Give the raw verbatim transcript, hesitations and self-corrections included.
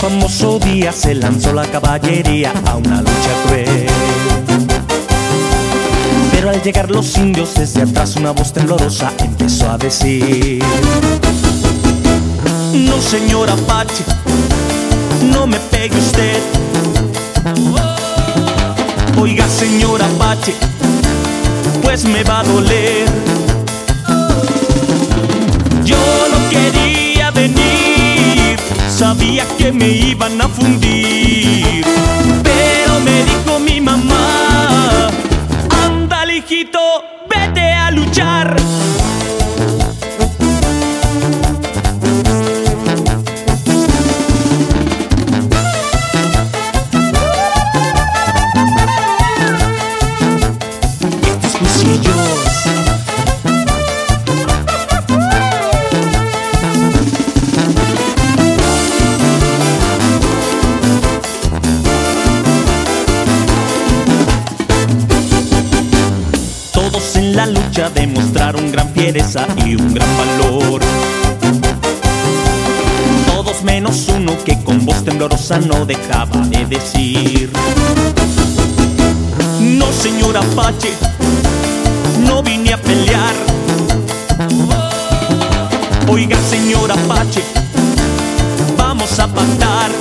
famoso día se lanzó la caballería a una lucha cruel. Pero al llegar los indios, desde atrás una voz temblorosa empezó a decir: no, señor Apache, no me pegue usted. Oiga, señor Apache, pues me va a doler. Yo no quería venir, sabía que me iban a fundir, pero me dijo mi mamá: ándale, hijito, vete a luchar. Todos en la lucha demostraron gran fiereza y un gran valor. Todos menos uno que con voz temblorosa no dejaba de decir: no, señor Apache, no vine a pelear. Oiga, señor Apache, vamos a pactar.